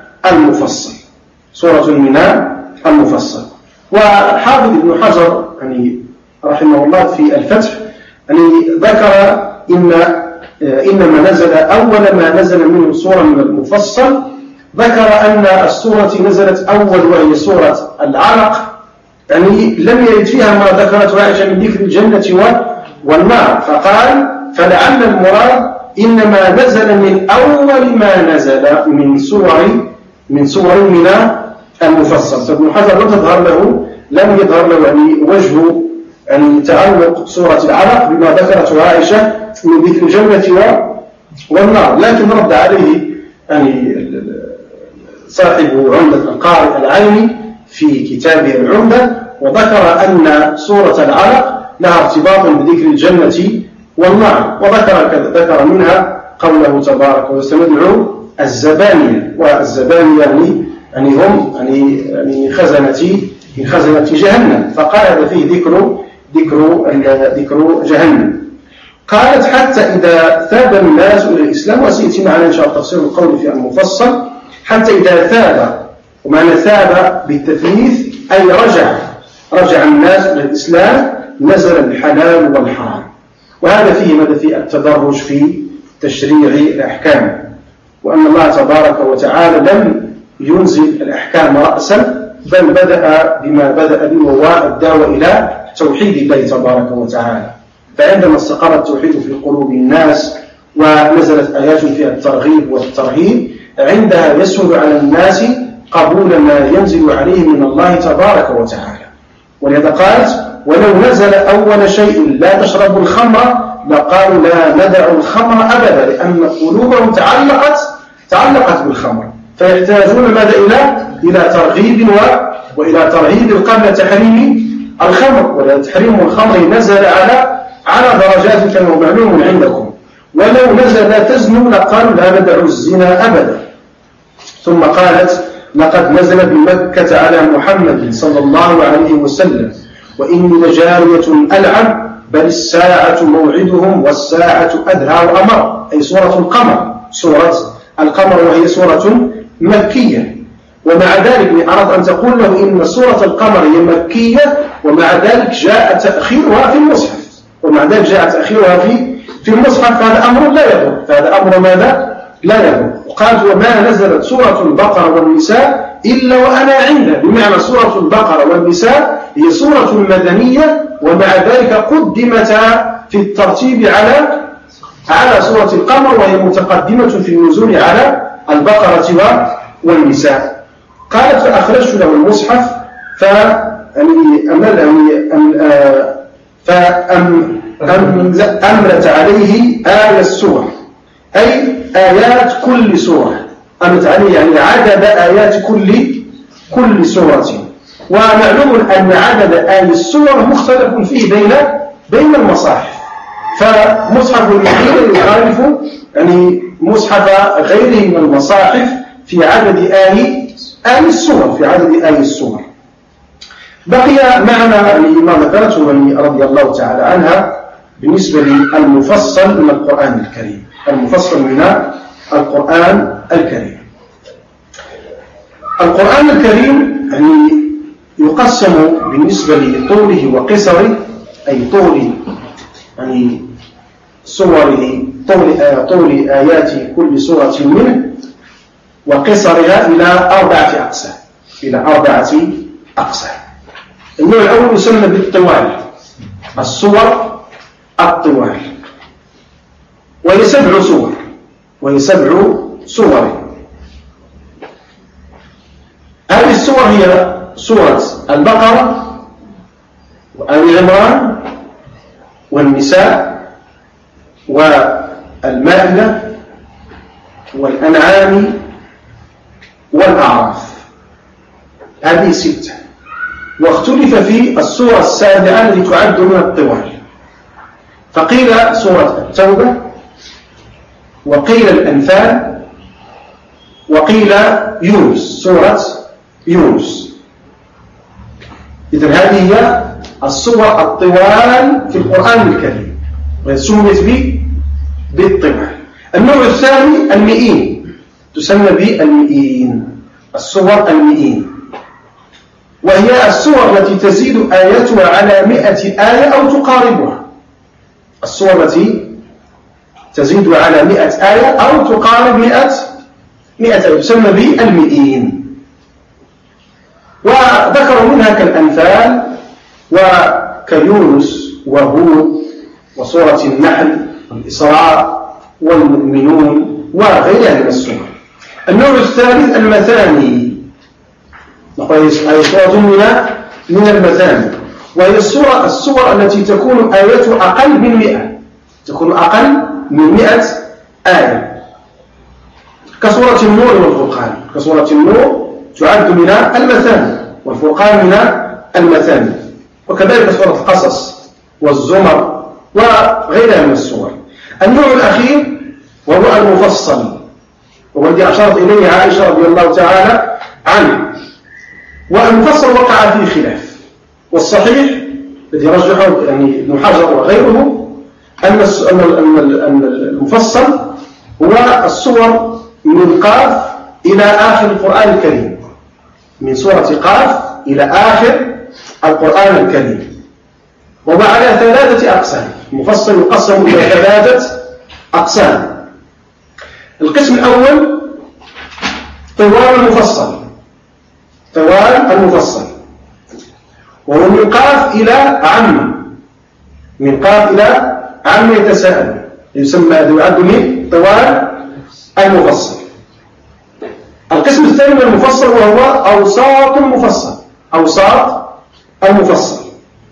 المفصل. والحافظ ابن حجر رحمه الله في الفتح ذكر إنما نزل أول ما نزل منه سورة من المفصل. ذكر أن السورة نزلت أول وهي سورة العلق، لم يرد فيها ما ذكرته عائشة من ذكر الجنة والنار، فقال فلعل المراد إنما نزل من أول ما نزل من سور من المفصل. فابن حجر لم يظهر له وجه تعلق سورة العلق بما ذكرته عائشة من ذكر الجنة والنار، لكن رد عليه صاحب عمدة القارئ العيني في كتابه العمدة، وذكر أن سورة العلق لها ارتباط بذكر الجنة والنار، وذكر منها قوله تبارك وسندعو الزبانية، والزبانية يعني هم يعني من خزنة جهنم، فقال هذا فيه ذكر جهنم. قالت حتى إذا ثاب الناس إلى الإسلام، وسيأتي معنا إن شاء الله تفسير القول في المفصل، حتى إذا ثاب، ومعنى ثاب بالتثليث أي رجع الناس إلى الإسلام، نزل الحلال والحرام. وهذا فيه ماذا؟ في التدرج في تشريع الأحكام، وأن الله تبارك وتعالى لم ينزل الأحكام رأسا، بل بدأ بما بدأ به، وهو الدعوة إلى توحيد الله تبارك وتعالى. فعندما استقر التوحيد في قلوب الناس ونزلت آيات فيها الترغيب والترهيب، عندها يسهل على الناس قبول ما ينزل عليه من الله تبارك وتعالى. ولهذا قالت: ولو نزل أول شيء لا تشربوا الخمر لقالوا لا ندع الخمر أبدا، لأن قلوبهم تعلقت بالخمر، فيحتاجون ماذا؟ إلى ترغيب وإلى ترهيب قبل تحريم الخمر. وتحريم الخمر نزل على درجات كما معلوم عندكم. ولو نزل لا تزنوا لقالوا لا ندع الزنا أبدا. ثم قالت: لقد نزل بمكة على محمد صلى الله عليه وسلم وإني لجارية ألعب بل الساعة موعدهم والساعة أدهى وأمر، أي سورة القمر، سورة القمر، وهي سورة مكية. ومع ذلك أردت أن تقول له إن سورة القمر هي مكية، ومع ذلك جاء تأخيرها في المصحف، في المصحف. فهذا أمر لا يضر، فهذا أمر ماذا؟ لا يضر. وقالت: وما نزلت سورة البقرة والنساء إلا وأنا عنده، بمعنى سورة البقرة والنساء هي سورة مدنية، ومع ذلك قدمتا في الترتيب على سورة القمر، وهي متقدمة في النزول على البقرة والنساء. قالت: فأخرجت له المصحف فأملت عليه آية السورة، أي آيات كل سورة، أملت عليه يعني عدد آيات كل سورة. ومعلوم أن عدد آيات السور مختلف فيه بين المصاحف، فمصحف المدينة يخالف يعني مصحف غيره من المصاحف في عدد آي السور. بقي معنا ما ذكرته رضي الله تعالى عنها بالنسبة للمفصل من القرآن الكريم. القرآن الكريم يعني يقسم بالنسبة لطوله وقصره، أي طول يعني صوره، طول آيات كل سورة منه، وقصرها إلى 4 أقسام. النوع الأول يسمى بالطوال، الصور الطوال، وهي 7 صور. هذه السور هي سورة البقرة وآل عمران والنساء والمائدة والأنعام والأعراف، هذه 6. واختلف في السورة السابعة التي تعد من الطوال، فقيل سورة التوبة، وقيل الأنفال، وقيل يونس، سورة يونس. إذن هذه هي السور الطوال في القرآن الكريم، وسميت بالطوال. النوع الثاني المئين، تسمى بالمئين، السور المئين، وهي السور التي تزيد آياتها على 100 آية أو تقاربها. السور التي تزيد على 100 آية أو تقارب 100 آية تسمى بالمئين. وذكروا منها كالأنفال وكيونس وهود وسورة النحل والإسراء والمؤمنون وغيرها من السور. النوع الثالث المثاني، نقول هي سورة من المثاني، وهي السور التي تكون آياتها أقل من 100، تكون أقل من 100 آية، كسورة النور والفرقان. كسورة النور تعد من المثاني، والفرقان من المثاني، وكذلك سورة القصص والزمر وغيرها من السور. النوع الأخير وهو المفصل، والذي أشارت إليه عائشة رضي الله تعالى عن. والمفصل وقع فيه خلاف، والصحيح الذي رجحه يعني ابن حجر وغيره أن المفصل هو الصور من قاف إلى آخر القرآن الكريم، من سورة قاف إلى آخر القرآن الكريم. وهو على 3 أقسام، المفصل يقسم إلى 3 أقسام. القسم الأول طوال المفصل، طوال المفصل، وهو من قاف إلى عم، من قاف إلى عم يتساءل، يسمى يعد من طوال المفصل. القسم الثاني من المفصل وهو أوساط المفصل، أوساط المفصل،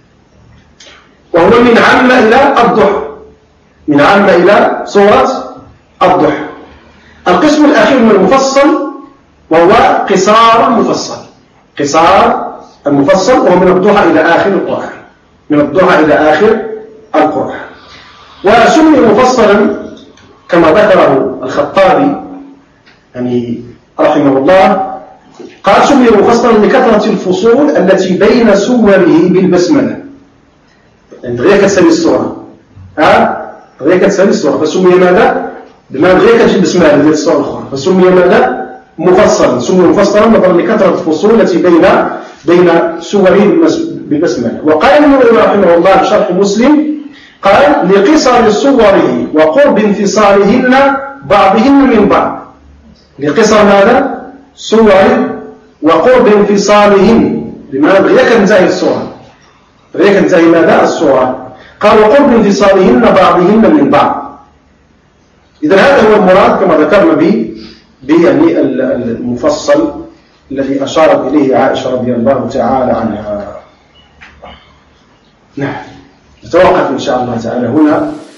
وهو من عم إلى الضحى، من عم إلى سورة الضحى. القسم الأخير من المفصل وهو قصار المفصل، قصار المفصل، وهو من الضحى إلى آخر القرآن، من الضحى إلى آخر القرآن. وسمي مفصلا كما ذكره الخطابي يعني رحمه الله، قال سمي مفصلا لكثرة الفصول التي بين سوره بالبسملة، يعني غير كتسمي السورة، غير كتسمي السورة، فسمي ماذا؟ بما غير كتجي البسملة ديال السورة الأخرى، فسمي ماذا؟ مفصلا. سمي مفصلا نظرا لكثرة الفصول التي بين سوره بالبسملة. وقال ابن رحمه الله في شرح مسلم، قال لقصر صوره وقرب انفصالهن بعضهن من بعض. لقصر ماذا؟ صور وقرب انفصالهن، لماذا؟ غير كنتهي الصورة، غير كنتهي ماذا؟ الصورة. قال وقرب انفصالهن بعضهن من بعض. إذا هذا هو المراد كما ذكرنا به يعني المفصل الذي أشارت إليه عائشة رضي الله تعالى عنها. نعم، نتوقف إن شاء الله تعالى هنا.